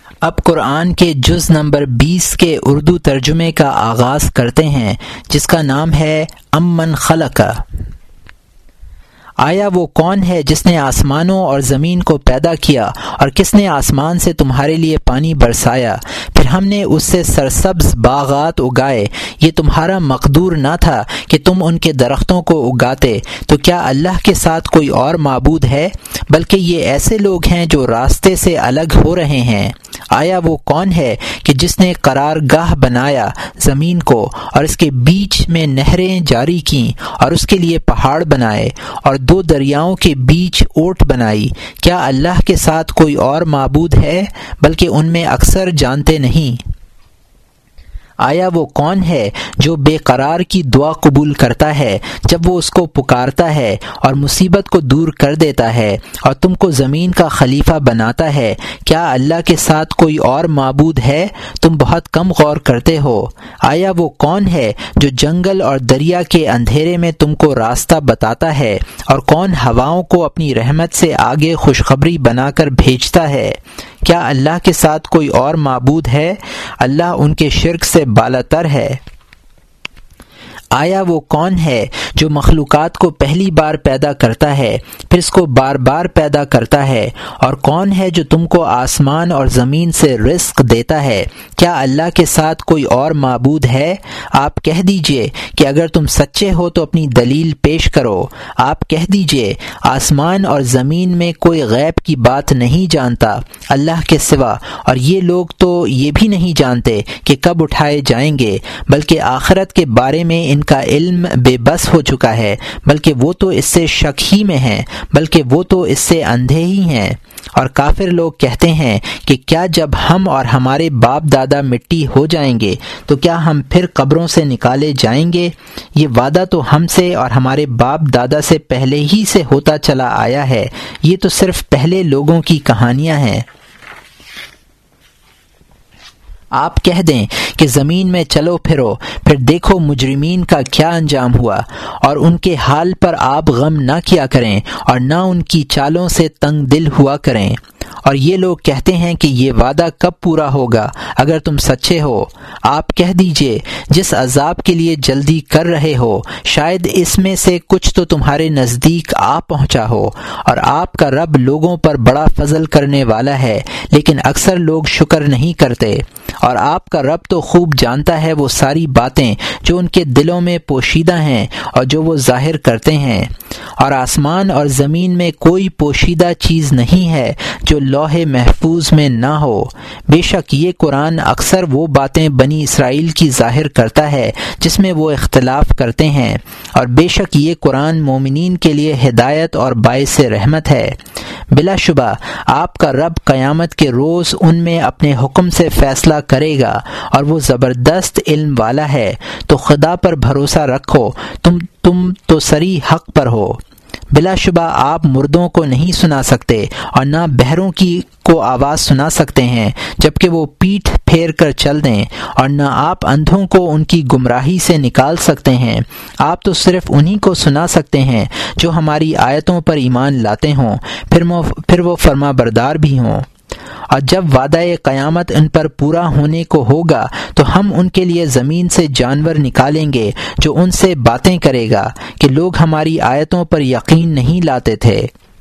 اب قرآن کے جز نمبر 20 کے اردو ترجمے کا آغاز کرتے ہیں، جس کا نام ہے امن خلق۔ آیا وہ کون ہے جس نے آسمانوں اور زمین کو پیدا کیا، اور کس نے آسمان سے تمہارے لیے پانی برسایا، پھر ہم نے اس سے سرسبز باغات اگائے۔ یہ تمہارا مقدور نہ تھا کہ تم ان کے درختوں کو اگاتے، تو کیا اللہ کے ساتھ کوئی اور معبود ہے؟ بلکہ یہ ایسے لوگ ہیں جو راستے سے الگ ہو رہے ہیں۔ آیا وہ کون ہے کہ جس نے قرار گاہ بنایا زمین کو، اور اس کے بیچ میں نہریں جاری کیں، اور اس کے لیے پہاڑ بنائے، اور 2 دریاؤں کے بیچ اوٹ بنائی؟ کیا اللہ کے ساتھ کوئی اور معبود ہے؟ بلکہ ان میں اکثر جانتے نہیں۔ آیا وہ کون ہے جو بے قرار کی دعا قبول کرتا ہے جب وہ اس کو پکارتا ہے، اور مصیبت کو دور کر دیتا ہے، اور تم کو زمین کا خلیفہ بناتا ہے؟ کیا اللہ کے ساتھ کوئی اور معبود ہے؟ تم بہت کم غور کرتے ہو۔ آیا وہ کون ہے جو جنگل اور دریا کے اندھیرے میں تم کو راستہ بتاتا ہے، اور کون ہواؤں کو اپنی رحمت سے آگے خوشخبری بنا کر بھیجتا ہے؟ کیا اللہ کے ساتھ کوئی اور معبود ہے؟ اللہ ان کے شرک سے بالاتر ہے۔ آیا وہ کون ہے جو مخلوقات کو پہلی بار پیدا کرتا ہے، پھر اس کو بار بار پیدا کرتا ہے؟ اور کون ہے جو تم کو آسمان اور زمین سے رزق دیتا ہے؟ کیا اللہ کے ساتھ کوئی اور معبود ہے؟ آپ کہہ دیجئے کہ اگر تم سچے ہو تو اپنی دلیل پیش کرو۔ آپ کہہ دیجئے آسمان اور زمین میں کوئی غیب کی بات نہیں جانتا اللہ کے سوا، اور یہ لوگ تو یہ بھی نہیں جانتے کہ کب اٹھائے جائیں گے، بلکہ آخرت کے بارے میں ان کا علم بے بس ہو چکا ہے، بلکہ وہ تو اس سے شک ہی میں ہیں، بلکہ وہ تو اس سے اندھے ہی ہیں۔ اور کافر لوگ کہتے ہیں کہ کیا جب ہم اور ہمارے باپ دادا مٹی ہو جائیں گے تو کیا ہم پھر قبروں سے نکالے جائیں گے؟ یہ وعدہ تو ہم سے اور ہمارے باپ دادا سے پہلے ہی سے ہوتا چلا آیا ہے، یہ تو صرف پہلے لوگوں کی کہانیاں ہیں۔ آپ کہہ دیں کہ زمین میں چلو پھرو، پھر دیکھو مجرمین کا کیا انجام ہوا، اور ان کے حال پر آپ غم نہ کیا کریں، اور نہ ان کی چالوں سے تنگ دل ہوا کریں۔ اور یہ لوگ کہتے ہیں کہ یہ وعدہ کب پورا ہوگا اگر تم سچے ہو؟ آپ کہہ دیجئے جس عذاب کے لیے جلدی کر رہے ہو شاید اس میں سے کچھ تو تمہارے نزدیک آ پہنچا ہو، اور آپ کا رب لوگوں پر بڑا فضل کرنے والا ہے، لیکن اکثر لوگ شکر نہیں کرتے۔ اور آپ کا رب تو خوب جانتا ہے وہ ساری باتیں جو ان کے دلوں میں پوشیدہ ہیں اور جو وہ ظاہر کرتے ہیں۔ اور آسمان اور زمین میں کوئی پوشیدہ چیز نہیں ہے جو لوح محفوظ میں نہ ہو۔ بے شک یہ قرآن اکثر وہ باتیں بنی اسرائیل کی ظاہر کرتا ہے جس میں وہ اختلاف کرتے ہیں، اور بے شک یہ قرآن مومنین کے لیے ہدایت اور باعث رحمت ہے۔ بلا شبہ آپ کا رب قیامت کے روز ان میں اپنے حکم سے فیصلہ کرے گا، اور وہ زبردست علم والا ہے۔ تو خدا پر بھروسہ رکھو، تم تو سری حق پر ہو۔ بلا شبہ آپ مردوں کو نہیں سنا سکتے، اور نہ بہروں کو آواز سنا سکتے ہیں جبکہ وہ پیٹھ پھیر کر چل دیں، اور نہ آپ اندھوں کو ان کی گمراہی سے نکال سکتے ہیں۔ آپ تو صرف انہی کو سنا سکتے ہیں جو ہماری آیتوں پر ایمان لاتے ہوں، پھر وہ فرما بردار بھی ہوں۔ اور جب وعدہ قیامت ان پر پورا ہونے کو ہوگا تو ہم ان کے لیے زمین سے جانور نکالیں گے جو ان سے باتیں کرے گا کہ لوگ ہماری آیتوں پر یقین نہیں لاتے تھے۔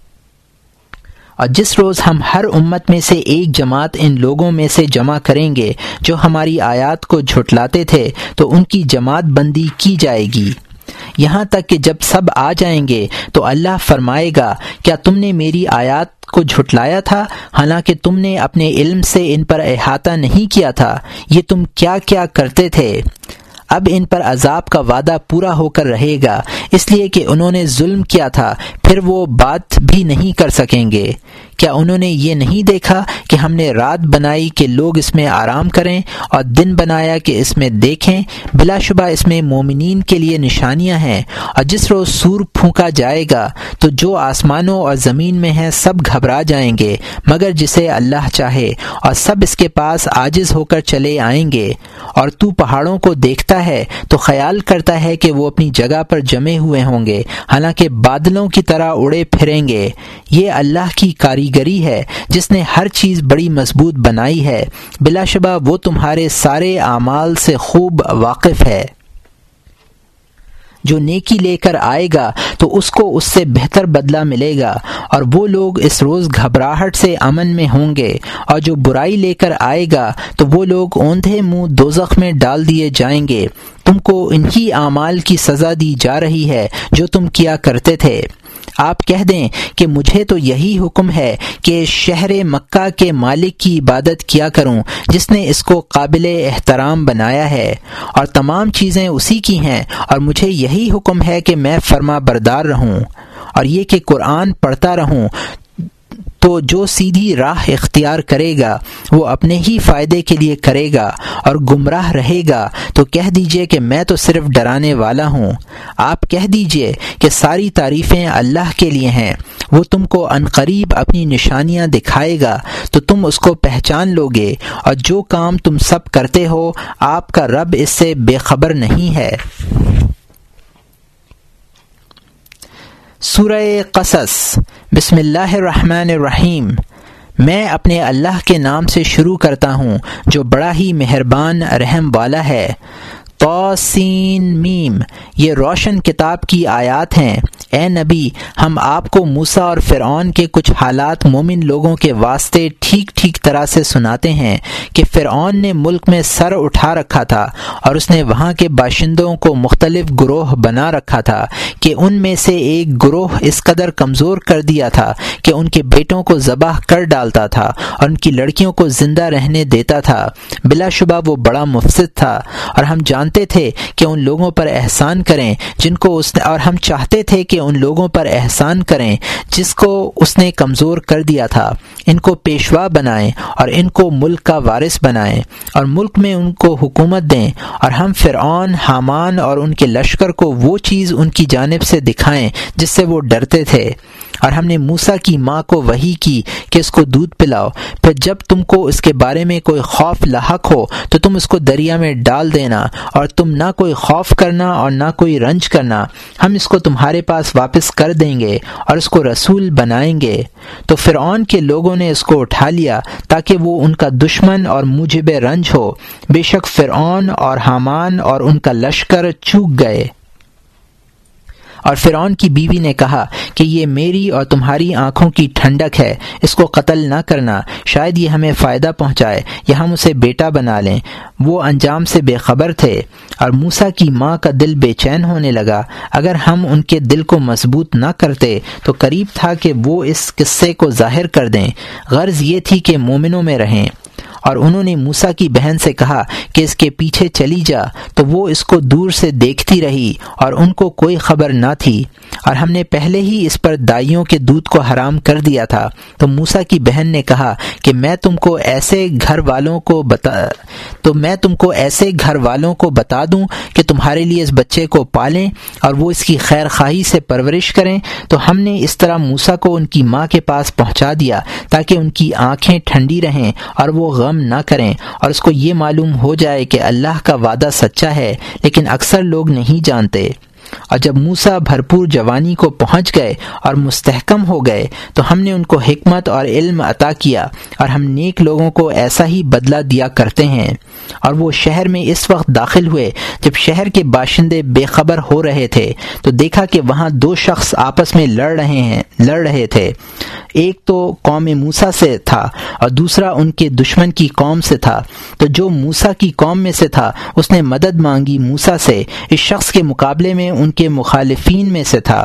اور جس روز ہم ہر امت میں سے ایک جماعت ان لوگوں میں سے جمع کریں گے جو ہماری آیات کو جھٹلاتے تھے تو ان کی جماعت بندی کی جائے گی، یہاں تک کہ جب سب آ جائیں گے تو اللہ فرمائے گا کیا تم نے میری آیات کو جھٹلایا تھا، حالانکہ تم نے اپنے علم سے ان پر احاطہ نہیں کیا تھا؟ یہ تم کیا کیا کرتے تھے؟ اب ان پر عذاب کا وعدہ پورا ہو کر رہے گا، اس لیے کہ انہوں نے ظلم کیا تھا، پھر وہ بات بھی نہیں کر سکیں گے۔ کیا انہوں نے یہ نہیں دیکھا کہ ہم نے رات بنائی کہ لوگ اس میں آرام کریں، اور دن بنایا کہ اس میں دیکھیں؟ بلا شبہ اس میں مومنین کے لیے نشانیاں ہیں۔ اور جس روز سور پھونکا جائے گا تو جو آسمانوں اور زمین میں ہیں سب گھبرا جائیں گے مگر جسے اللہ چاہے، اور سب اس کے پاس عاجز ہو کر چلے آئیں گے۔ اور تو پہاڑوں کو دیکھتا دیکھتا ہے تو خیال کرتا ہے کہ وہ اپنی جگہ پر جمے ہوئے ہوں گے، حالانکہ بادلوں کی طرح اڑے پھریں گے۔ یہ اللہ کی کاریگری ہے جس نے ہر چیز بڑی مضبوط بنائی ہے۔ بلا شبہ وہ تمہارے سارے اعمال سے خوب واقف ہے۔ جو نیکی لے کر آئے گا تو اس کو اس سے بہتر بدلہ ملے گا، اور وہ لوگ اس روز گھبراہٹ سے امن میں ہوں گے، اور جو برائی لے کر آئے گا تو وہ لوگ اوندھے منہ دوزخ میں ڈال دیے جائیں گے۔ تم کو انہی اعمال کی سزا دی جا رہی ہے جو تم کیا کرتے تھے۔ آپ کہہ دیں کہ مجھے تو یہی حکم ہے کہ شہر مکہ کے مالک کی عبادت کیا کروں جس نے اس کو قابل احترام بنایا ہے، اور تمام چیزیں اسی کی ہیں، اور مجھے یہی حکم ہے کہ میں فرما بردار رہوں، اور یہ کہ قرآن پڑھتا رہوں۔ تو جو سیدھی راہ اختیار کرے گا وہ اپنے ہی فائدے کے لیے کرے گا، اور گمراہ رہے گا تو کہہ دیجئے کہ میں تو صرف ڈرانے والا ہوں۔ آپ کہہ دیجئے کہ ساری تعریفیں اللہ کے لیے ہیں، وہ تم کو عنقریب اپنی نشانیاں دکھائے گا تو تم اس کو پہچان لو گے، اور جو کام تم سب کرتے ہو آپ کا رب اس سے بے خبر نہیں ہے۔ سورہ قصص۔ بسم اللہ الرحمن الرحیم۔ میں اپنے اللہ کے نام سے شروع کرتا ہوں جو بڑا ہی مہربان رحم والا ہے۔ طاسین میم، یہ روشن کتاب کی آیات ہیں۔ اے نبی، ہم آپ کو موسیٰ اور فرعون کے کچھ حالات مومن لوگوں کے واسطے ٹھیک طرح سے سناتے ہیں کہ فرعون نے ملک میں سر اٹھا رکھا تھا، اور اس نے وہاں کے باشندوں کو مختلف گروہ بنا رکھا تھا کہ ان میں سے ایک گروہ اس قدر کمزور کر دیا تھا کہ ان کے بیٹوں کو ذبح کر ڈالتا تھا اور ان کی لڑکیوں کو زندہ رہنے دیتا تھا۔ بلا شبہ وہ بڑا مفسد تھا، اور ہم جانتے تھے کہ ان لوگوں پر احسان کریں جن کو اس نے، اور ہم چاہتے تھے کہ ان لوگوں پر احسان کریں جس کو اس نے کمزور کر دیا تھا، ان کو پیشوا بنائیں اور ان کو ملک کا وارث بنائیں اور ملک میں ان کو حکومت دیں، اور ہم فرعون، حامان اور ان کے لشکر کو وہ چیز ان کی جانب سے دکھائیں جس سے وہ ڈرتے تھے۔ اور ہم نے موسیٰ کی ماں کو وحی کی کہ اس کو دودھ پلاؤ، پھر جب تم کو اس کے بارے میں کوئی خوف لاحق ہو تو تم اس کو دریا میں ڈال دینا، اور تم نہ کوئی خوف کرنا اور نہ کوئی رنج کرنا، ہم اس کو تمہارے پاس واپس کر دیں گے اور اس کو رسول بنائیں گے۔ تو فرعون کے لوگوں نے اس کو اٹھا لیا تاکہ وہ ان کا دشمن اور موجب رنج ہو۔ بے شک فرعون اور حامان اور ان کا لشکر چوک گئے۔ اور فرعون کی بیوی نے کہا کہ یہ میری اور تمہاری آنکھوں کی ٹھنڈک ہے، اس کو قتل نہ کرنا، شاید یہ ہمیں فائدہ پہنچائے یا ہم اسے بیٹا بنا لیں۔ وہ انجام سے بے خبر تھے، اور موسیٰ کی ماں کا دل بے چین ہونے لگا۔ اگر ہم ان کے دل کو مضبوط نہ کرتے تو قریب تھا کہ وہ اس قصے کو ظاہر کر دیں۔ غرض یہ تھی کہ مومنوں میں رہیں۔ اور انہوں نے موسیٰ کی بہن سے کہا کہ اس کے پیچھے چلی جا، تو وہ اس کو دور سے دیکھتی رہی اور ان کو کوئی خبر نہ تھی، اور ہم نے پہلے ہی اس پر دائیوں کے دودھ کو حرام کر دیا تھا۔ تو موسیٰ کی بہن نے کہا کہ میں تم کو ایسے گھر والوں کو بتا دوں کہ تمہارے لیے اس بچے کو پالیں اور وہ اس کی خیر خواہی سے پرورش کریں۔ تو ہم نے اس طرح موسیٰ کو ان کی ماں کے پاس پہنچا دیا تاکہ ان کی آنکھیں ٹھنڈی رہیں اور وہ غم نہ کریں، اور اس کو یہ معلوم ہو جائے کہ اللہ کا وعدہ سچا ہے، لیکن اکثر لوگ نہیں جانتے۔ اور جب موسیٰ بھرپور جوانی کو پہنچ گئے اور مستحکم ہو گئے تو ہم نے ان کو حکمت اور علم عطا کیا، اور ہم نیک لوگوں کو ایسا ہی بدلہ دیا کرتے ہیں۔ اور وہ شہر میں اس وقت داخل ہوئے جب شہر کے باشندے بے خبر ہو رہے تھے، تو دیکھا کہ وہاں دو شخص آپس میں لڑ رہے تھے۔ ایک تو قوم موسیٰ سے تھا اور دوسرا ان کے دشمن کی قوم سے تھا۔ تو جو موسیٰ کی قوم میں سے تھا اس نے مدد مانگی موسیٰ سے، اس شخص کے مقابلے میں ان کے مخالفین میں سے تھا۔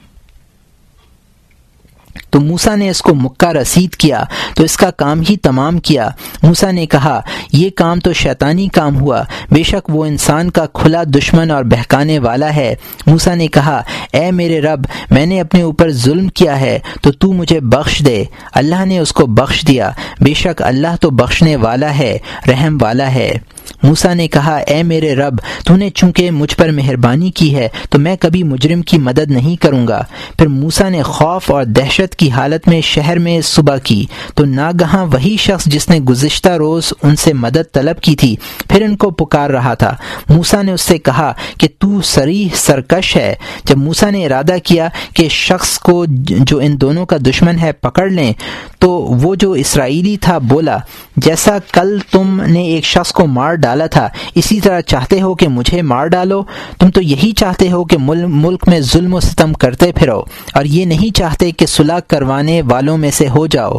تو موسیٰ نے اس کو مکہ رسید کیا تو اس کا کام ہی تمام کیا۔ موسیٰ نے کہا یہ کام تو شیطانی کام ہوا، بے شک وہ انسان کا کھلا دشمن اور بہکانے والا ہے۔ موسیٰ نے کہا اے میرے رب، میں نے اپنے اوپر ظلم کیا ہے تو مجھے بخش دے۔ اللہ نے اس کو بخش دیا، بے شک اللہ تو بخشنے والا ہے، رحم والا ہے۔ موسیٰ نے کہا اے میرے رب تو نے چونکہ مجھ پر مہربانی کی ہے تو میں کبھی مجرم کی مدد نہیں کروں گا۔ پھر موسیٰ نے خوف اور دہشت کی حالت میں شہر میں صبح کی تو ناگہاں وہی شخص جس نے گزشتہ روز ان سے مدد طلب کی تھی پھر ان کو پکار رہا تھا۔ موسیٰ نے اس سے کہا کہ تو صریح سرکش ہے۔ جب موسیٰ نے ارادہ کیا کہ شخص کو جو ان دونوں کا دشمن ہے پکڑ لیں تو وہ جو اسرائیلی تھا بولا جیسا کل تم نے ایک شخص کو مار ڈالا تھا اسی طرح چاہتے ہو کہ مجھے مار ڈالو؟ تم تو یہی چاہتے ہو کہ ملک میں ظلم و ستم کرتے پھرو اور یہ نہیں چاہتے کہ صلح کروانے والوں میں سے ہو جاؤ۔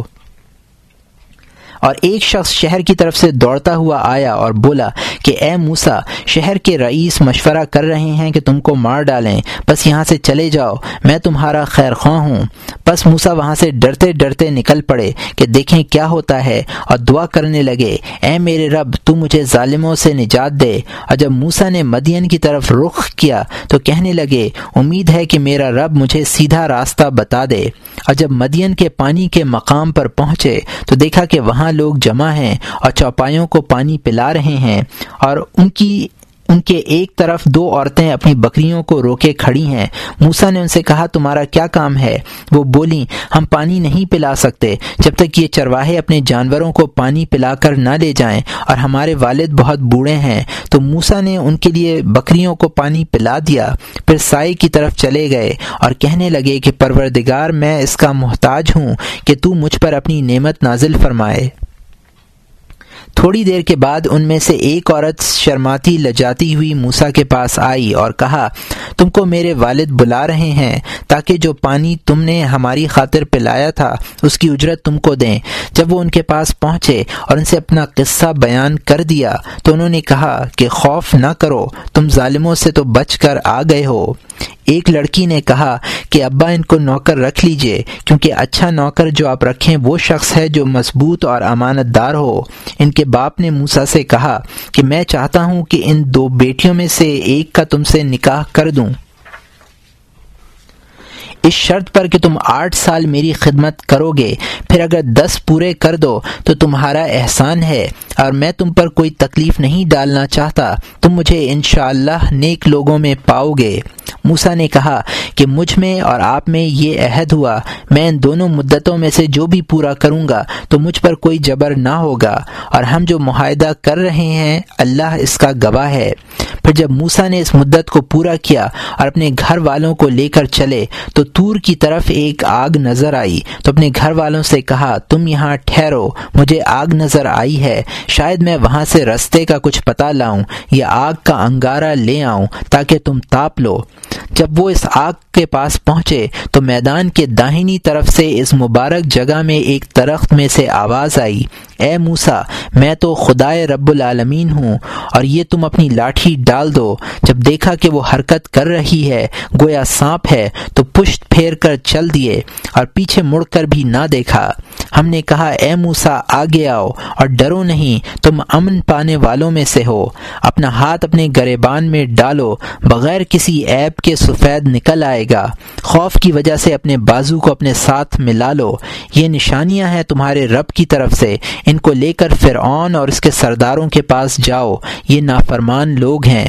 اور ایک شخص شہر کی طرف سے دوڑتا ہوا آیا اور بولا کہ اے موسیٰ شہر کے رئیس مشورہ کر رہے ہیں کہ تم کو مار ڈالیں، بس یہاں سے چلے جاؤ، میں تمہارا خیر خواہ ہوں۔ بس موسیٰ وہاں سے ڈرتے ڈرتے نکل پڑے کہ دیکھیں کیا ہوتا ہے اور دعا کرنے لگے اے میرے رب تو مجھے ظالموں سے نجات دے۔ اور جب موسیٰ نے مدین کی طرف رخ کیا تو کہنے لگے امید ہے کہ میرا رب مجھے سیدھا راستہ بتا دے۔ اور جب مدین کے پانی کے مقام پر پہنچے تو دیکھا کہ وہاں لوگ جمع ہیں اور چوپایوں کو پانی پلا رہے ہیں اور ان کے ایک طرف دو عورتیں اپنی بکریوں کو روکے کھڑی ہیں۔ موسیٰ نے ان سے کہا تمہارا کیا کام ہے؟ وہ بولیں ہم پانی نہیں پلا سکتے جب تک یہ چرواہے اپنے جانوروں کو پانی پلا کر نہ لے جائیں اور ہمارے والد بہت بوڑھے ہیں۔ تو موسیٰ نے ان کے لیے بکریوں کو پانی پلا دیا، پھر سائے کی طرف چلے گئے اور کہنے لگے کہ پروردگار میں اس کا محتاج ہوں کہ تو مجھ پر اپنی نعمت نازل فرمائے۔ تھوڑی دیر کے بعد ان میں سے ایک عورت شرماتی لجاتی ہوئی موسیٰ کے پاس آئی اور کہا تم کو میرے والد بلا رہے ہیں تاکہ جو پانی تم نے ہماری خاطر پلایا تھا اس کی اجرت تم کو دیں۔ جب وہ ان کے پاس پہنچے اور ان سے اپنا قصہ بیان کر دیا تو انہوں نے کہا کہ خوف نہ کرو، تم ظالموں سے تو بچ کر آ گئے ہو۔ ایک لڑکی نے کہا کہ ابا ان کو نوکر رکھ لیجئے کیونکہ اچھا نوکر جو آپ رکھیں وہ شخص ہے جو مضبوط اور امانت دار ہو۔ ان کے باپ نے موسیٰ سے کہا کہ میں چاہتا ہوں کہ ان دو بیٹیوں میں سے ایک کا تم سے نکاح کر دوں اس شرط پر کہ تم 8 سال میری خدمت کرو گے، پھر اگر 10 پورے کر دو تو تمہارا احسان ہے اور میں تم پر کوئی تکلیف نہیں ڈالنا چاہتا، تم مجھے انشاءاللہ نیک لوگوں میں پاؤ گے۔ موسیٰ نے کہا کہ مجھ میں اور آپ میں یہ عہد ہوا میں ان دونوں مدتوں میں سے جو بھی پورا کروں گا تو مجھ پر کوئی جبر نہ ہوگا، اور ہم جو معاہدہ کر رہے ہیں اللہ اس کا گواہ ہے۔ پھر جب موسیٰ نے اس مدت کو پورا کیا اور اپنے گھر والوں کو لے کر چلے تو طور کی طرف ایک آگ نظر آئی تو اپنے گھر والوں سے کہا تم یہاں ٹھہرو، مجھے آگ نظر آئی ہے، شاید میں وہاں سے رستے کا کچھ پتہ لاؤں یا آگ کا انگارہ لے آؤں تاکہ تم تاپ لو۔ جب وہ اس آگ کے پاس پہنچے تو میدان کے داہنی طرف سے اس مبارک جگہ میں ایک درخت میں سے آواز آئی اے موسیٰ میں تو خدائے رب العالمین ہوں اور یہ تم اپنی لاٹھی ڈال دو۔ جب دیکھا کہ وہ حرکت کر رہی ہے گویا سانپ ہے تو پشت پھیر کر چل دیے اور پیچھے مڑ کر بھی نہ دیکھا۔ ہم نے کہا اے موسیٰ آگے آؤ اور ڈرو نہیں، تم امن پانے والوں میں سے ہو، اپنا ہاتھ اپنے گریبان میں ڈالو، بغیر کسی عیب کے سفید نکل آئے گا، خوف کی وجہ سے اپنے بازو کو اپنے ساتھ ملا لو، یہ نشانیاں ہیں تمہارے رب کی طرف سے، ان کو لے کر فرعون اور اس کے سرداروں کے پاس جاؤ، یہ نافرمان لوگ ہیں۔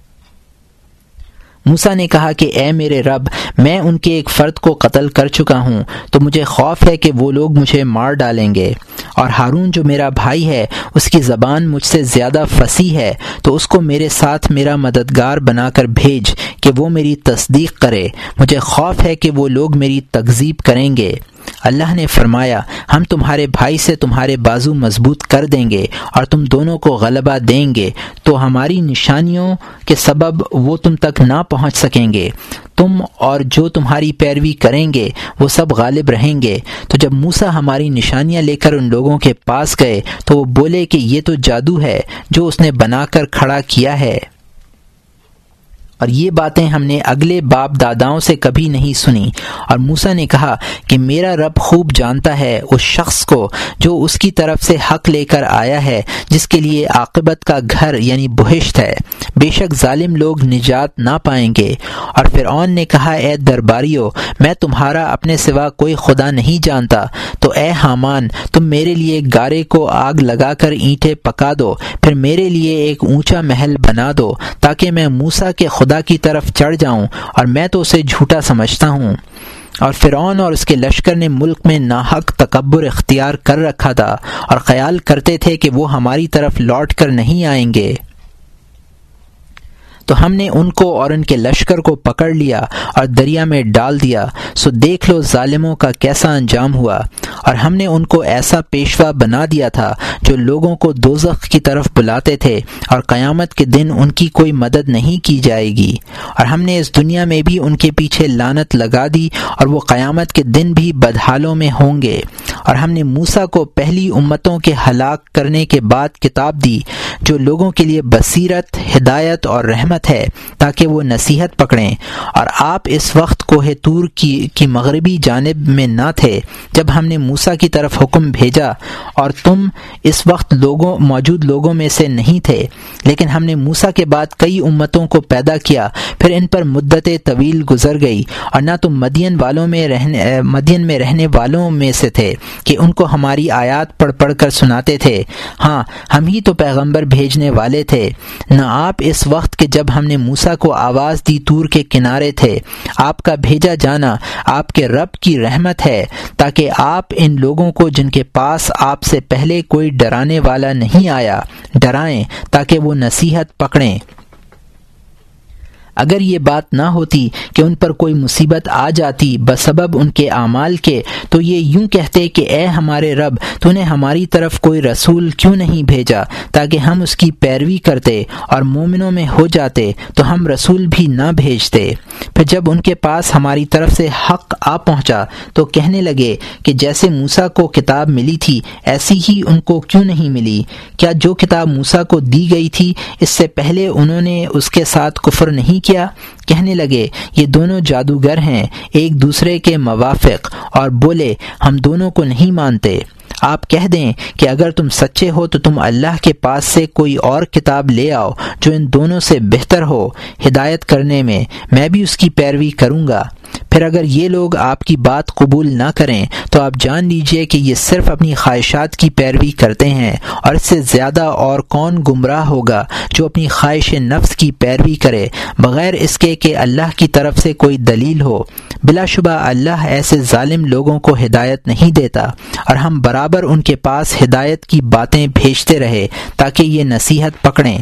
موسیٰ نے کہا کہ اے میرے رب میں ان کے ایک فرد کو قتل کر چکا ہوں تو مجھے خوف ہے کہ وہ لوگ مجھے مار ڈالیں گے، اور ہارون جو میرا بھائی ہے اس کی زبان مجھ سے زیادہ فصیح ہے تو اس کو میرے ساتھ میرا مددگار بنا کر بھیج کہ وہ میری تصدیق کرے، مجھے خوف ہے کہ وہ لوگ میری تکذیب کریں گے۔ اللہ نے فرمایا ہم تمہارے بھائی سے تمہارے بازو مضبوط کر دیں گے اور تم دونوں کو غلبہ دیں گے تو ہماری نشانیوں کے سبب وہ تم تک نہ پہنچ سکیں گے، تم اور جو تمہاری پیروی کریں گے وہ سب غالب رہیں گے۔ تو جب موسیٰ ہماری نشانیاں لے کر ان لوگوں کے پاس گئے تو وہ بولے کہ یہ تو جادو ہے جو اس نے بنا کر کھڑا کیا ہے، اور یہ باتیں ہم نے اگلے باپ داداؤں سے کبھی نہیں سنی۔ اور موسیٰ نے کہا کہ میرا رب خوب جانتا ہے اس شخص کو جو اس کی طرف سے حق لے کر آیا ہے، جس کے لیے عاقبت کا گھر یعنی بہشت ہے، بے شک ظالم لوگ نجات نہ پائیں گے۔ اور فرعون نے کہا اے درباریو، میں تمہارا اپنے سوا کوئی خدا نہیں جانتا، تو اے حامان تم میرے لیے گارے کو آگ لگا کر اینٹیں پکا دو، پھر میرے لیے ایک اونچا محل بنا دو تاکہ میں موسیٰ کے خدا کی طرف چڑھ جاؤں، اور میں تو اسے جھوٹا سمجھتا ہوں۔ اور فرعون اور اس کے لشکر نے ملک میں ناحق تکبر اختیار کر رکھا تھا اور خیال کرتے تھے کہ وہ ہماری طرف لوٹ کر نہیں آئیں گے، تو ہم نے ان کو اور ان کے لشکر کو پکڑ لیا اور دریا میں ڈال دیا، سو دیکھ لو ظالموں کا کیسا انجام ہوا۔ اور ہم نے ان کو ایسا پیشوا بنا دیا تھا جو لوگوں کو دوزخ کی طرف بلاتے تھے، اور قیامت کے دن ان کی کوئی مدد نہیں کی جائے گی۔ اور ہم نے اس دنیا میں بھی ان کے پیچھے لعنت لگا دی، اور وہ قیامت کے دن بھی بدحالوں میں ہوں گے۔ اور ہم نے موسیٰ کو پہلی امتوں کے ہلاک کرنے کے بعد کتاب دی جو لوگوں کے لیے بصیرت، ہدایت اور رحمت ہے، تاکہ وہ نصیحت پکڑیں۔ اور آپ اس وقت کوہ طور کی مغربی جانب میں نہ تھے جب ہم نے موسیٰ کی طرف حکم بھیجا، اور تم اس وقت موجود لوگوں میں سے نہیں تھے، لیکن ہم نے موسیٰ کے بعد کئی امتوں کو پیدا کیا، پھر ان پر مدت طویل گزر گئی، اور نہ تم مدین میں رہنے والوں میں سے تھے کہ ان کو ہماری آیات پڑھ پڑھ کر سناتے تھے۔ ہاں، ہم ہی تو پیغمبر بھیجنے والے تھے۔ نہ آپ اس وقت کہ جب ہم نے موسیٰ کو آواز دی طور کے کنارے تھے۔ آپ کا بھیجا جانا آپ کے رب کی رحمت ہے، تاکہ آپ ان لوگوں کو جن کے پاس آپ سے پہلے کوئی ڈرانے والا نہیں آیا ڈرائیں، تاکہ وہ نصیحت پکڑیں۔ اگر یہ بات نہ ہوتی کہ ان پر کوئی مصیبت آ جاتی بسبب ان کے اعمال کے، تو یہ یوں کہتے کہ اے ہمارے رب، تو نے ہماری طرف کوئی رسول کیوں نہیں بھیجا تاکہ ہم اس کی پیروی کرتے اور مومنوں میں ہو جاتے، تو ہم رسول بھی نہ بھیجتے۔ پھر جب ان کے پاس ہماری طرف سے حق آ پہنچا تو کہنے لگے کہ جیسے موسیٰ کو کتاب ملی تھی ایسی ہی ان کو کیوں نہیں ملی؟ کیا جو کتاب موسیٰ کو دی گئی تھی اس سے پہلے انہوں نے اس کے ساتھ کفر نہیں کیا؟ کہنے لگے یہ دونوں جادوگر ہیں، ایک دوسرے کے موافق، اور بولے ہم دونوں کو نہیں مانتے۔ آپ کہہ دیں کہ اگر تم سچے ہو تو تم اللہ کے پاس سے کوئی اور کتاب لے آؤ جو ان دونوں سے بہتر ہو ہدایت کرنے میں بھی اس کی پیروی کروں گا۔ پھر اگر یہ لوگ آپ کی بات قبول نہ کریں تو آپ جان لیجئے کہ یہ صرف اپنی خواہشات کی پیروی کرتے ہیں، اور اس سے زیادہ اور کون گمراہ ہوگا جو اپنی خواہش نفس کی پیروی کرے بغیر اس کے کہ اللہ کی طرف سے کوئی دلیل ہو۔ بلا شبہ اللہ ایسے ظالم لوگوں کو ہدایت نہیں دیتا، اور ہم برابر ان کے پاس ہدایت کی باتیں بھیجتے رہے تاکہ یہ نصیحت پکڑیں۔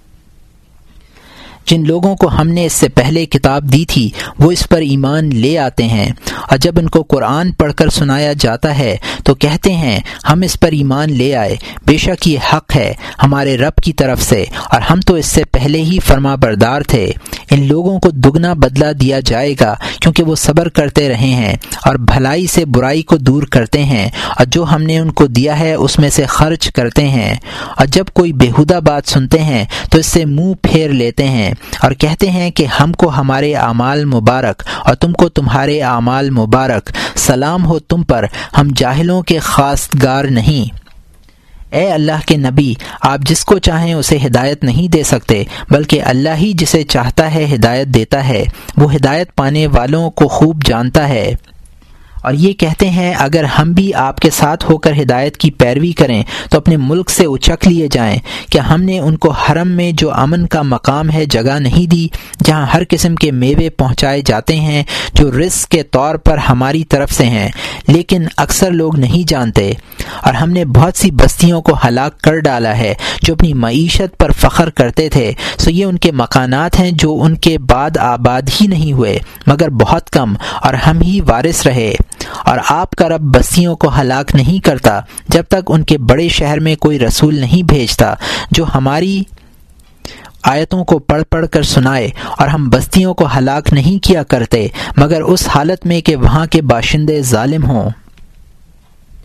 جن لوگوں کو ہم نے اس سے پہلے کتاب دی تھی وہ اس پر ایمان لے آتے ہیں، اور جب ان کو قرآن پڑھ کر سنایا جاتا ہے تو کہتے ہیں ہم اس پر ایمان لے آئے، بے شک یہ حق ہے ہمارے رب کی طرف سے، اور ہم تو اس سے پہلے ہی فرما بردار تھے۔ ان لوگوں کو دگنا بدلہ دیا جائے گا کیونکہ وہ صبر کرتے رہے ہیں اور بھلائی سے برائی کو دور کرتے ہیں، اور جو ہم نے ان کو دیا ہے اس میں سے خرچ کرتے ہیں، اور جب کوئی بیہودہ بات سنتے ہیں تو اس سے منہ پھیر لیتے ہیں اور کہتے ہیں کہ ہم کو ہمارے اعمال مبارک اور تم کو تمہارے اعمال مبارک، سلام ہو تم پر، ہم جاہلوں کے خواستگار نہیں۔ اے اللہ کے نبی، آپ جس کو چاہیں اسے ہدایت نہیں دے سکتے، بلکہ اللہ ہی جسے چاہتا ہے ہدایت دیتا ہے، وہ ہدایت پانے والوں کو خوب جانتا ہے۔ اور یہ کہتے ہیں اگر ہم بھی آپ کے ساتھ ہو کر ہدایت کی پیروی کریں تو اپنے ملک سے اچک لیے جائیں۔ کیا ہم نے ان کو حرم میں جو امن کا مقام ہے جگہ نہیں دی، جہاں ہر قسم کے میوے پہنچائے جاتے ہیں جو رزق کے طور پر ہماری طرف سے ہیں، لیکن اکثر لوگ نہیں جانتے۔ اور ہم نے بہت سی بستیوں کو ہلاک کر ڈالا ہے جو اپنی معیشت پر فخر کرتے تھے، سو یہ ان کے مکانات ہیں جو ان کے بعد آباد ہی نہیں ہوئے مگر بہت کم، اور ہم ہی وارث رہے۔ اور آپ کا رب بستیوں کو ہلاک نہیں کرتا جب تک ان کے بڑے شہر میں کوئی رسول نہیں بھیجتا جو ہماری آیتوں کو پڑھ پڑھ کر سنائے، اور ہم بستیوں کو ہلاک نہیں کیا کرتے مگر اس حالت میں کہ وہاں کے باشندے ظالم ہوں۔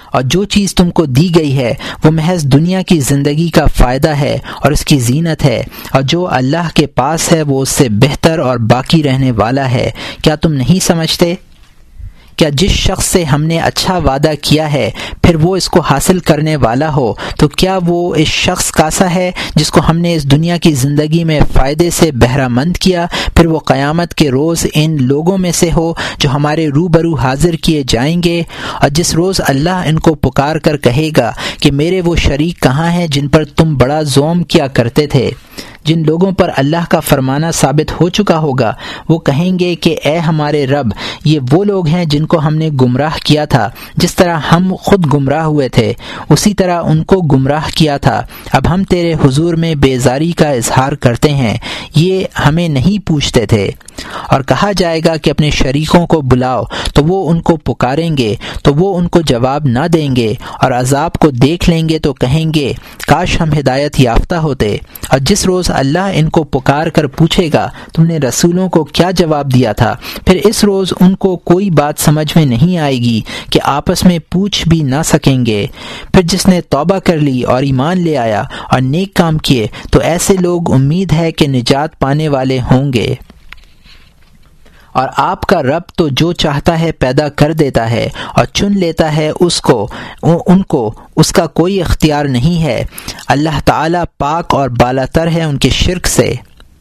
اور جو چیز تم کو دی گئی ہے وہ محض دنیا کی زندگی کا فائدہ ہے اور اس کی زینت ہے، اور جو اللہ کے پاس ہے وہ اس سے بہتر اور باقی رہنے والا ہے۔ کیا تم نہیں سمجھتے؟ کیا جس شخص سے ہم نے اچھا وعدہ کیا ہے پھر وہ اس کو حاصل کرنے والا ہو تو کیا وہ اس شخص کاسا ہے جس کو ہم نے اس دنیا کی زندگی میں فائدے سے بہرہ مند کیا، پھر وہ قیامت کے روز ان لوگوں میں سے ہو جو ہمارے روبرو حاضر کیے جائیں گے، اور جس روز اللہ ان کو پکار کر کہے گا کہ میرے وہ شریک کہاں ہیں جن پر تم بڑا زوم کیا کرتے تھے۔ جن لوگوں پر اللہ کا فرمانا ثابت ہو چکا ہوگا وہ کہیں گے کہ اے ہمارے رب، یہ وہ لوگ ہیں جن کو ہم نے گمراہ کیا تھا، جس طرح ہم خود گمراہ ہوئے تھے اسی طرح ان کو گمراہ کیا تھا۔ اب ہم تیرے حضور میں بیزاری کا اظہار کرتے ہیں، یہ ہمیں نہیں پوچھتے تھے۔ اور کہا جائے گا کہ اپنے شریکوں کو بلاؤ تو وہ ان کو پکاریں گے تو وہ ان کو جواب نہ دیں گے، اور عذاب کو دیکھ لیں گے تو کہیں گے کاش ہم ہدایت یافتہ ہوتے۔ اور جس روز اللہ ان کو پکار کر پوچھے گا تم نے رسولوں کو کیا جواب دیا تھا، پھر اس روز ان کو کوئی بات سمجھ میں نہیں آئے گی کہ آپس میں پوچھ بھی نہ سکیں گے۔ پھر جس نے توبہ کر لی اور ایمان لے آیا اور نیک کام کیے تو ایسے لوگ امید ہے کہ نجات پانے والے ہوں گے۔ اور آپ کا رب تو جو چاہتا ہے پیدا کر دیتا ہے اور چن لیتا ہے ان کو اس کا کوئی اختیار نہیں ہے۔ اللہ تعالیٰ پاک اور بالاتر ہے ان کے شرک سے،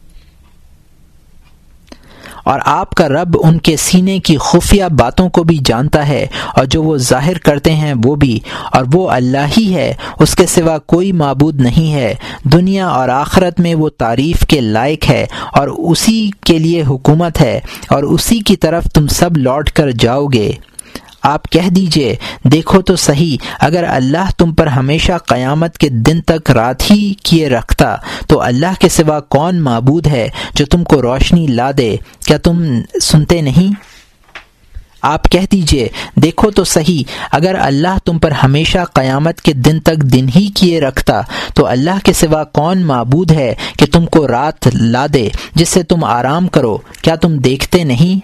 اور آپ کا رب ان کے سینے کی خفیہ باتوں کو بھی جانتا ہے اور جو وہ ظاہر کرتے ہیں وہ بھی، اور وہ اللہ ہی ہے، اس کے سوا کوئی معبود نہیں ہے۔ دنیا اور آخرت میں وہ تعریف کے لائق ہے اور اسی کے لیے حکومت ہے اور اسی کی طرف تم سب لوٹ کر جاؤ گے۔ آپ کہہ دیجئے دیکھو تو صحیح، اگر اللہ تم پر ہمیشہ قیامت کے دن تک رات ہی کیے رکھتا تو اللہ کے سوا کون معبود ہے جو تم کو روشنی لا دے؟ کیا تم سنتے نہیں؟ آپ کہہ دیجئے دیکھو تو صحیح، اگر اللہ تم پر ہمیشہ قیامت کے دن تک دن ہی کیے رکھتا تو اللہ کے سوا کون معبود ہے کہ تم کو رات لا دے جس سے تم آرام کرو؟ کیا تم دیکھتے نہیں؟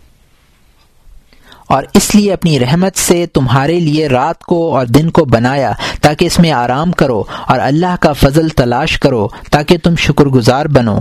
اور اس لیے اپنی رحمت سے تمہارے لیے رات کو اور دن کو بنایا تاکہ اس میں آرام کرو اور اللہ کا فضل تلاش کرو تاکہ تم شکر گزار بنو۔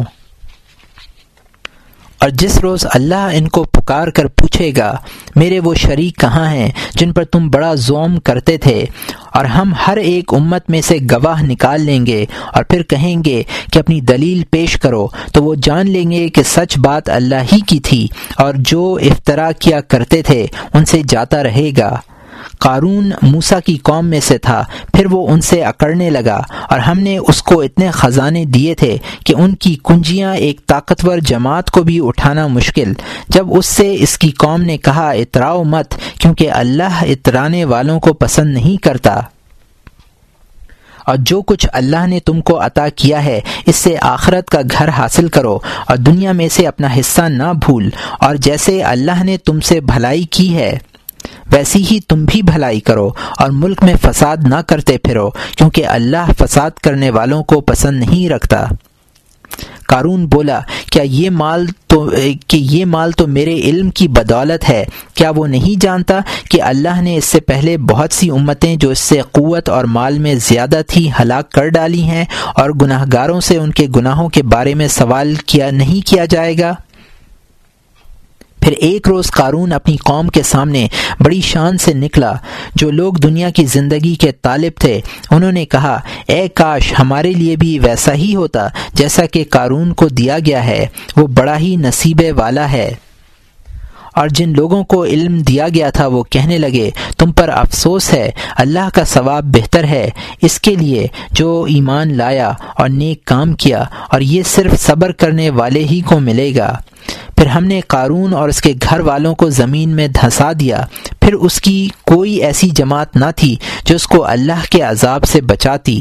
اور جس روز اللہ ان کو پکار کر پوچھے گا میرے وہ شریک کہاں ہیں جن پر تم بڑا زوم کرتے تھے، اور ہم ہر ایک امت میں سے گواہ نکال لیں گے اور پھر کہیں گے کہ اپنی دلیل پیش کرو، تو وہ جان لیں گے کہ سچ بات اللہ ہی کی تھی اور جو افترا کیا کرتے تھے ان سے جاتا رہے گا۔ قارون موسیٰ کی قوم میں سے تھا، پھر وہ ان سے اکڑنے لگا اور ہم نے اس کو اتنے خزانے دیے تھے کہ ان کی کنجیاں ایک طاقتور جماعت کو بھی اٹھانا مشکل۔ جب اس سے اس کی قوم نے کہا اتراؤ مت کیونکہ اللہ اترانے والوں کو پسند نہیں کرتا، اور جو کچھ اللہ نے تم کو عطا کیا ہے اس سے آخرت کا گھر حاصل کرو اور دنیا میں سے اپنا حصہ نہ بھول، اور جیسے اللہ نے تم سے بھلائی کی ہے ویسی ہی تم بھی بھلائی کرو، اور ملک میں فساد نہ کرتے پھرو کیونکہ اللہ فساد کرنے والوں کو پسند نہیں رکھتا۔ قارون بولا کیا یہ مال تو میرے علم کی بدولت ہے؟ کیا وہ نہیں جانتا کہ اللہ نے اس سے پہلے بہت سی امتیں جو اس سے قوت اور مال میں زیادہ تھی ہلاک کر ڈالی ہیں، اور گناہ گاروں سے ان کے گناہوں کے بارے میں سوال نہیں کیا جائے گا؟ پھر ایک روز قارون اپنی قوم کے سامنے بڑی شان سے نکلا۔ جو لوگ دنیا کی زندگی کے طالب تھے انہوں نے کہا اے کاش ہمارے لیے بھی ویسا ہی ہوتا جیسا کہ قارون کو دیا گیا ہے، وہ بڑا ہی نصیبے والا ہے۔ اور جن لوگوں کو علم دیا گیا تھا وہ کہنے لگے تم پر افسوس ہے، اللہ کا ثواب بہتر ہے اس کے لیے جو ایمان لایا اور نیک کام کیا، اور یہ صرف صبر کرنے والے ہی کو ملے گا۔ پھر ہم نے قارون اور اس کے گھر والوں کو زمین میں دھسا دیا، پھر اس کی کوئی ایسی جماعت نہ تھی جو اس کو اللہ کے عذاب سے بچاتی،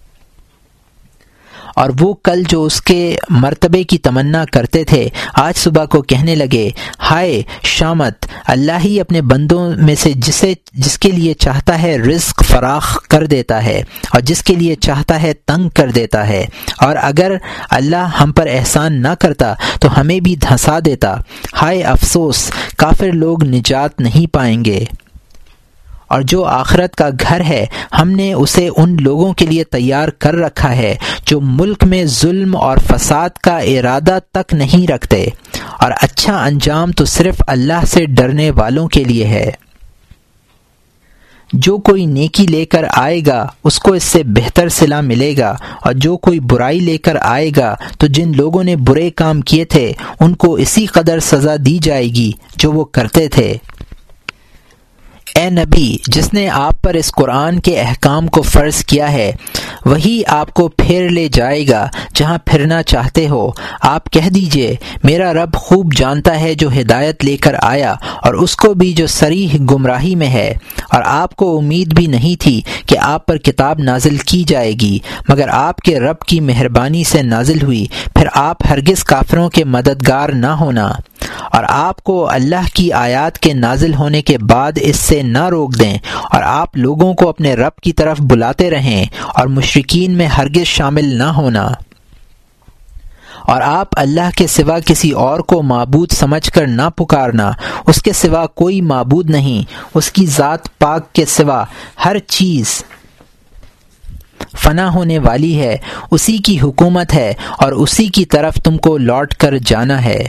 اور وہ کل جو اس کے مرتبے کی تمنا کرتے تھے آج صبح کو کہنے لگے ہائے شامت، اللہ ہی اپنے بندوں میں سے جس کے لیے چاہتا ہے رزق فراخ کر دیتا ہے اور جس کے لیے چاہتا ہے تنگ کر دیتا ہے، اور اگر اللہ ہم پر احسان نہ کرتا تو ہمیں بھی دھنسا دیتا۔ ہائے افسوس، کافر لوگ نجات نہیں پائیں گے۔ اور جو آخرت کا گھر ہے ہم نے اسے ان لوگوں کے لیے تیار کر رکھا ہے جو ملک میں ظلم اور فساد کا ارادہ تک نہیں رکھتے، اور اچھا انجام تو صرف اللہ سے ڈرنے والوں کے لیے ہے۔ جو کوئی نیکی لے کر آئے گا اس کو اس سے بہتر صلہ ملے گا، اور جو کوئی برائی لے کر آئے گا تو جن لوگوں نے برے کام کیے تھے ان کو اسی قدر سزا دی جائے گی جو وہ کرتے تھے۔ اے نبی، جس نے آپ پر اس قرآن کے احکام کو فرض کیا ہے وہی آپ کو پھیر لے جائے گا جہاں پھرنا چاہتے ہو۔ آپ کہہ دیجئے میرا رب خوب جانتا ہے جو ہدایت لے کر آیا اور اس کو بھی جو صریح گمراہی میں ہے، اور آپ کو امید بھی نہیں تھی کہ آپ پر کتاب نازل کی جائے گی مگر آپ کے رب کی مہربانی سے نازل ہوئی، پھر آپ ہرگز کافروں کے مددگار نہ ہونا، اور آپ کو اللہ کی آیات کے نازل ہونے کے بعد اس سے نہ روک دیں، اور آپ لوگوں کو اپنے رب کی طرف بلاتے رہیں اور مشرکین میں ہرگز شامل نہ ہونا، اور آپ اللہ کے سوا کسی اور کو معبود سمجھ کر نہ پکارنا، اس کے سوا کوئی معبود نہیں، اس کی ذات پاک کے سوا ہر چیز فنا ہونے والی ہے، اسی کی حکومت ہے اور اسی کی طرف تم کو لوٹ کر جانا ہے۔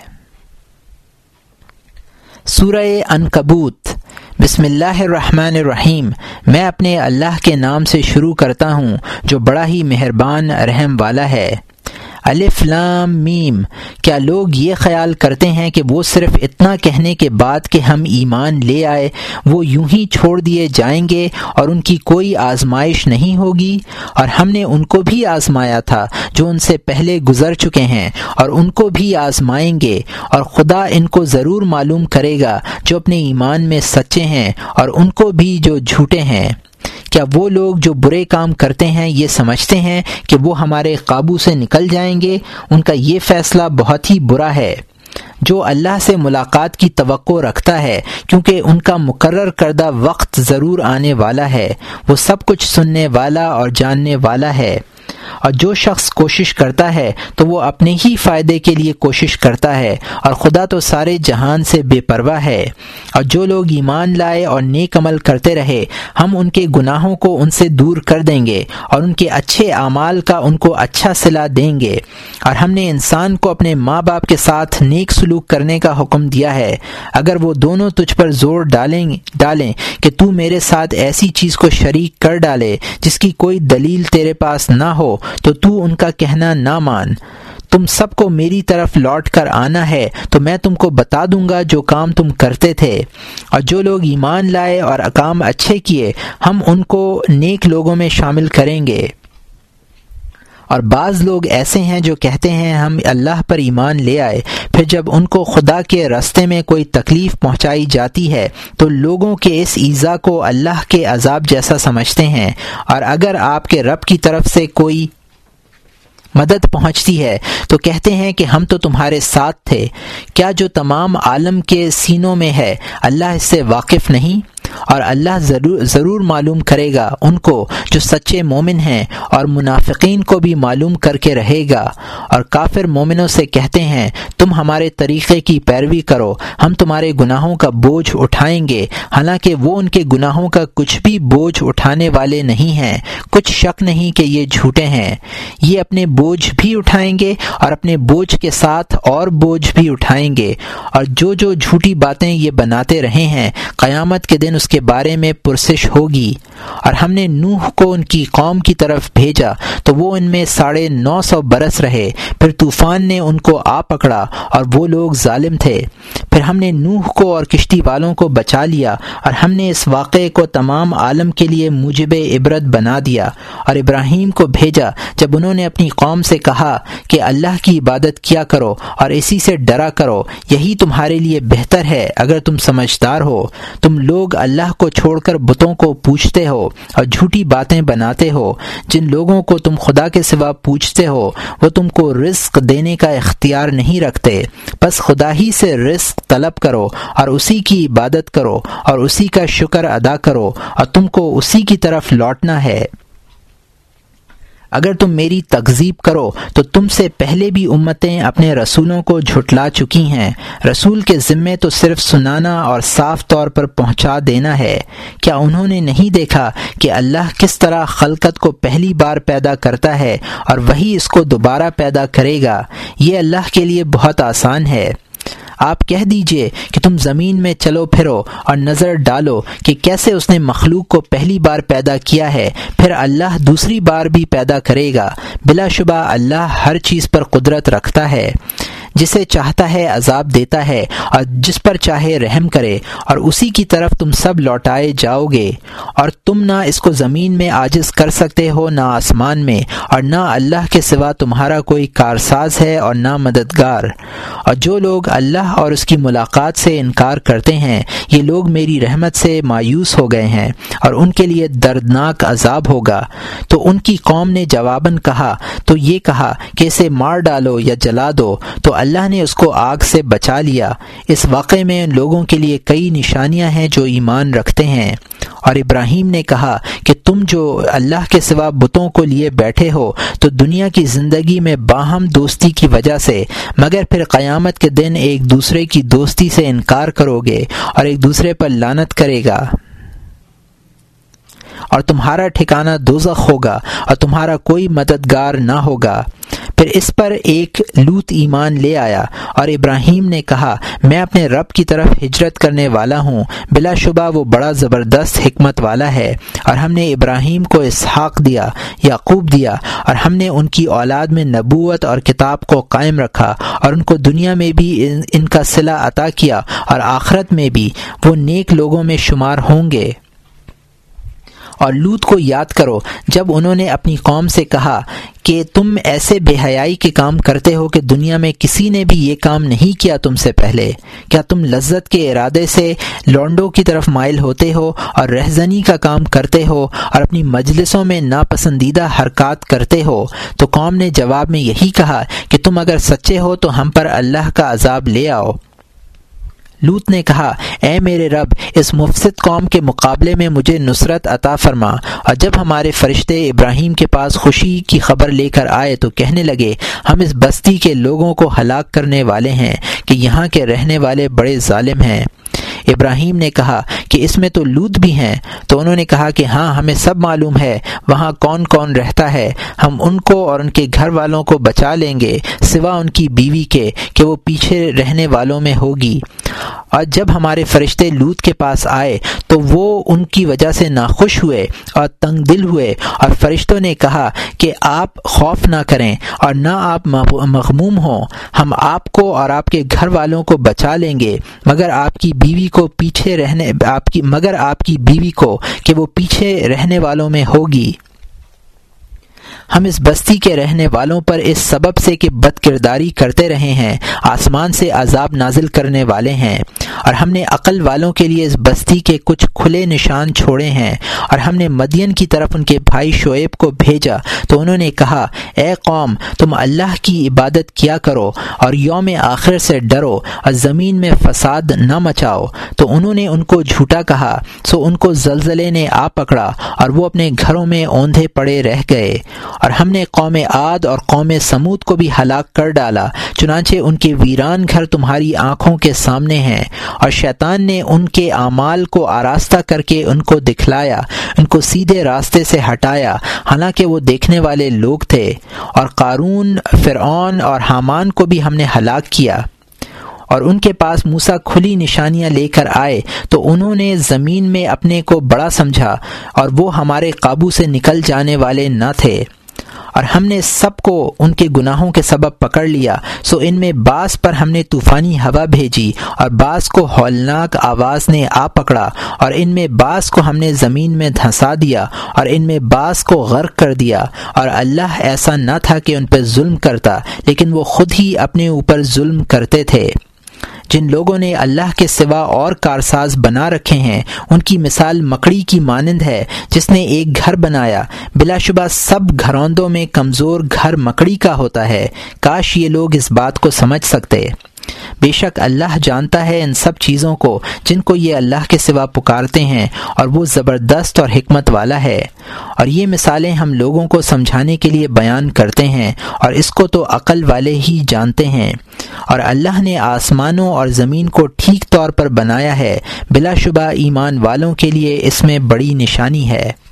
سورہ عنکبوت۔ بسم اللہ الرحمن الرحیم۔ میں اپنے اللہ کے نام سے شروع کرتا ہوں جو بڑا ہی مہربان رحم والا ہے۔ الف لام میم۔ کیا لوگ یہ خیال کرتے ہیں کہ وہ صرف اتنا کہنے کے بعد کہ ہم ایمان لے آئے وہ یوں ہی چھوڑ دیے جائیں گے اور ان کی کوئی آزمائش نہیں ہوگی؟ اور ہم نے ان کو بھی آزمایا تھا جو ان سے پہلے گزر چکے ہیں، اور ان کو بھی آزمائیں گے، اور خدا ان کو ضرور معلوم کرے گا جو اپنے ایمان میں سچے ہیں اور ان کو بھی جو جھوٹے ہیں۔ کیا وہ لوگ جو برے کام کرتے ہیں یہ سمجھتے ہیں کہ وہ ہمارے قابو سے نکل جائیں گے؟ ان کا یہ فیصلہ بہت ہی برا ہے۔ جو اللہ سے ملاقات کی توقع رکھتا ہے کیونکہ ان کا مقرر کردہ وقت ضرور آنے والا ہے، وہ سب کچھ سننے والا اور جاننے والا ہے۔ اور جو شخص کوشش کرتا ہے تو وہ اپنے ہی فائدے کے لیے کوشش کرتا ہے، اور خدا تو سارے جہان سے بے پرواہ ہے۔ اور جو لوگ ایمان لائے اور نیک عمل کرتے رہے ہم ان کے گناہوں کو ان سے دور کر دیں گے اور ان کے اچھے اعمال کا ان کو اچھا صلہ دیں گے۔ اور ہم نے انسان کو اپنے ماں باپ کے ساتھ نیک سلوک کرنے کا حکم دیا ہے، اگر وہ دونوں تجھ پر زور ڈالیں کہ تو میرے ساتھ ایسی چیز کو شریک کر ڈالے جس کی کوئی دلیل تیرے پاس نہ ہو تو ان کا کہنا نہ مان۔ تم سب کو میری طرف لوٹ کر آنا ہے تو میں تم کو بتا دوں گا جو کام تم کرتے تھے۔ اور جو لوگ ایمان لائے اور کام اچھے کیے ہم ان کو نیک لوگوں میں شامل کریں گے۔ اور بعض لوگ ایسے ہیں جو کہتے ہیں ہم اللہ پر ایمان لے آئے، پھر جب ان کو خدا کے راستے میں کوئی تکلیف پہنچائی جاتی ہے تو لوگوں کے اس ایذا کو اللہ کے عذاب جیسا سمجھتے ہیں، اور اگر آپ کے رب کی طرف سے کوئی مدد پہنچتی ہے تو کہتے ہیں کہ ہم تو تمہارے ساتھ تھے۔ کیا جو تمام عالم کے سینوں میں ہے اللہ اس سے واقف نہیں؟ اور اللہ ضرور معلوم کرے گا ان کو جو سچے مومن ہیں، اور منافقین کو بھی معلوم کر کے رہے گا۔ اور کافر مومنوں سے کہتے ہیں تم ہمارے طریقے کی پیروی کرو، ہم تمہارے گناہوں کا بوجھ اٹھائیں گے، حالانکہ وہ ان کے گناہوں کا کچھ بھی بوجھ اٹھانے والے نہیں ہیں۔ کچھ شک نہیں کہ یہ جھوٹے ہیں۔ یہ اپنے بوجھ بھی اٹھائیں گے اور اپنے بوجھ کے ساتھ اور بوجھ بھی اٹھائیں گے، اور جو جھوٹی باتیں یہ بناتے رہے ہیں قیامت کے دن اس کے بارے میں پرسش ہوگی۔ اور ہم نے نوح کو ان کی قوم کی طرف بھیجا تو وہ ان میں 950 برس رہے، پھر طوفان نے ان کو آ پکڑا اور وہ لوگ ظالم تھے۔ پھر ہم نے نوح کو اور کشتی والوں کو بچا لیا، اور ہم نے اس واقعے کو تمام عالم کے لیے موجب عبرت بنا دیا۔ اور ابراہیم کو بھیجا جب انہوں نے اپنی قوم سے کہا کہ اللہ کی عبادت کیا کرو اور اسی سے ڈرا کرو، یہی تمہارے لیے بہتر ہے اگر تم سمجھدار ہو۔ تم لوگ اللہ کو چھوڑ کر بتوں کو پوجتے ہو اور جھوٹی باتیں بناتے ہو۔ جن لوگوں کو تم خدا کے سوا پوجتے ہو وہ تم کو رزق دینے کا اختیار نہیں رکھتے، بس خدا ہی سے رزق طلب کرو اور اسی کی عبادت کرو اور اسی کا شکر ادا کرو، اور تم کو اسی کی طرف لوٹنا ہے۔ اگر تم میری تکذیب کرو تو تم سے پہلے بھی امتیں اپنے رسولوں کو جھٹلا چکی ہیں۔ رسول کے ذمے تو صرف سنانا اور صاف طور پر پہنچا دینا ہے۔ کیا انہوں نے نہیں دیکھا کہ اللہ کس طرح خلقت کو پہلی بار پیدا کرتا ہے اور وہی اس کو دوبارہ پیدا کرے گا؟ یہ اللہ کے لیے بہت آسان ہے۔ آپ کہہ دیجئے کہ تم زمین میں چلو پھرو اور نظر ڈالو کہ کیسے اس نے مخلوق کو پہلی بار پیدا کیا ہے، پھر اللہ دوسری بار بھی پیدا کرے گا۔ بلا شبہ اللہ ہر چیز پر قدرت رکھتا ہے، جسے چاہتا ہے عذاب دیتا ہے اور جس پر چاہے رحم کرے، اور اسی کی طرف تم سب لوٹائے جاؤ گے۔ اور تم نہ اس کو زمین میں عاجز کر سکتے ہو نہ آسمان میں، اور نہ اللہ کے سوا تمہارا کوئی کارساز ہے اور نہ مددگار۔ اور جو لوگ اللہ اور اس کی ملاقات سے انکار کرتے ہیں، یہ لوگ میری رحمت سے مایوس ہو گئے ہیں اور ان کے لیے دردناک عذاب ہوگا۔ تو ان کی قوم نے جواباً کہا تو یہ کہا کہ اسے مار ڈالو یا جلا دو، تو اللہ نے اس کو آگ سے بچا لیا۔ اس واقعے میں ان لوگوں کے لیے کئی نشانیاں ہیں جو ایمان رکھتے ہیں۔ اور ابراہیم نے کہا کہ تم جو اللہ کے سوا بتوں کو لیے بیٹھے ہو تو دنیا کی زندگی میں باہم دوستی کی وجہ سے، مگر پھر قیامت کے دن ایک دوسرے کی دوستی سے انکار کرو گے اور ایک دوسرے پر لعنت کرے گا، اور تمہارا ٹھکانہ دوزخ ہوگا اور تمہارا کوئی مددگار نہ ہوگا۔ پھر اس پر ایک لوط ایمان لے آیا اور ابراہیم نے کہا میں اپنے رب کی طرف ہجرت کرنے والا ہوں، بلا شبہ وہ بڑا زبردست حکمت والا ہے۔ اور ہم نے ابراہیم کو اسحاق دیا، یعقوب دیا، اور ہم نے ان کی اولاد میں نبوت اور کتاب کو قائم رکھا، اور ان کو دنیا میں بھی ان کا صلہ عطا کیا اور آخرت میں بھی وہ نیک لوگوں میں شمار ہوں گے۔ اور لوط کو یاد کرو جب انہوں نے اپنی قوم سے کہا کہ تم ایسے بے حیائی کے کام کرتے ہو کہ دنیا میں کسی نے بھی یہ کام نہیں کیا تم سے پہلے۔ کیا تم لذت کے ارادے سے لونڈوں کی طرف مائل ہوتے ہو اور رہزنی کا کام کرتے ہو اور اپنی مجلسوں میں ناپسندیدہ حرکات کرتے ہو؟ تو قوم نے جواب میں یہی کہا کہ تم اگر سچے ہو تو ہم پر اللہ کا عذاب لے آؤ۔ لوط نے کہا اے میرے رب، اس مفسد قوم کے مقابلے میں مجھے نصرت عطا فرما۔ اور جب ہمارے فرشتے ابراہیم کے پاس خوشی کی خبر لے کر آئے تو کہنے لگے ہم اس بستی کے لوگوں کو ہلاک کرنے والے ہیں کہ یہاں کے رہنے والے بڑے ظالم ہیں۔ ابراہیم نے کہا کہ اس میں تو لوط بھی ہیں۔ تو انہوں نے کہا کہ ہاں، ہمیں سب معلوم ہے وہاں کون کون رہتا ہے، ہم ان کو اور ان کے گھر والوں کو بچا لیں گے سوا ان کی بیوی کے کہ وہ پیچھے رہنے والوں میں ہوگی۔ اور جب ہمارے فرشتے لوط کے پاس آئے تو وہ ان کی وجہ سے ناخوش ہوئے اور تنگ دل ہوئے، اور فرشتوں نے کہا کہ آپ خوف نہ کریں اور نہ آپ مغموم ہوں، ہم آپ کو اور آپ کے گھر والوں کو بچا لیں گے، مگر آپ کی بیوی کو کہ وہ پیچھے رہنے والوں میں ہوگی۔ ہم اس بستی کے رہنے والوں پر اس سبب سے کہ بد کرداری کرتے رہے ہیں آسمان سے عذاب نازل کرنے والے ہیں، اور ہم نے عقل والوں کے لیے اس بستی کے کچھ کھلے نشان چھوڑے ہیں۔ اور ہم نے مدین کی طرف ان کے بھائی شعیب کو بھیجا تو انہوں نے کہا اے قوم، تم اللہ کی عبادت کیا کرو اور یوم آخر سے ڈرو اور زمین میں فساد نہ مچاؤ۔ تو انہوں نے ان کو جھوٹا کہا، سو ان کو زلزلے نے آ پکڑا اور وہ اپنے گھروں میں اوندھے پڑے رہ گئے۔ اور ہم نے قوم عاد اور قوم سمود کو بھی ہلاک کر ڈالا، چنانچہ ان کے ویران گھر تمہاری آنکھوں کے سامنے ہیں۔ اور شیطان نے ان کے اعمال کو آراستہ کر کے ان کو دکھلایا، ان کو سیدھے راستے سے ہٹایا، حالانکہ وہ دیکھنے والے لوگ تھے۔ اور قارون، فرعون اور حامان کو بھی ہم نے ہلاک کیا۔ اور ان کے پاس موسیٰ کھلی نشانیاں لے کر آئے تو انہوں نے زمین میں اپنے کو بڑا سمجھا، اور وہ ہمارے قابو سے نکل جانے والے نہ تھے۔ اور ہم نے سب کو ان کے گناہوں کے سبب پکڑ لیا، سو ان میں بعض پر ہم نے طوفانی ہوا بھیجی اور بعض کو ہولناک آواز نے آ پکڑا، اور ان میں بعض کو ہم نے زمین میں دھنسا دیا اور ان میں بعض کو غرق کر دیا۔ اور اللہ ایسا نہ تھا کہ ان پہ ظلم کرتا، لیکن وہ خود ہی اپنے اوپر ظلم کرتے تھے۔ جن لوگوں نے اللہ کے سوا اور کارساز بنا رکھے ہیں ان کی مثال مکڑی کی مانند ہے جس نے ایک گھر بنایا۔ بلا شبہ سب گھروندوں میں کمزور گھر مکڑی کا ہوتا ہے۔ کاش یہ لوگ اس بات کو سمجھ سکتے۔ بے شک اللہ جانتا ہے ان سب چیزوں کو جن کو یہ اللہ کے سوا پکارتے ہیں، اور وہ زبردست اور حکمت والا ہے۔ اور یہ مثالیں ہم لوگوں کو سمجھانے کے لیے بیان کرتے ہیں، اور اس کو تو عقل والے ہی جانتے ہیں۔ اور اللہ نے آسمانوں اور زمین کو ٹھیک طور پر بنایا ہے، بلا شبہ ایمان والوں کے لیے اس میں بڑی نشانی ہے۔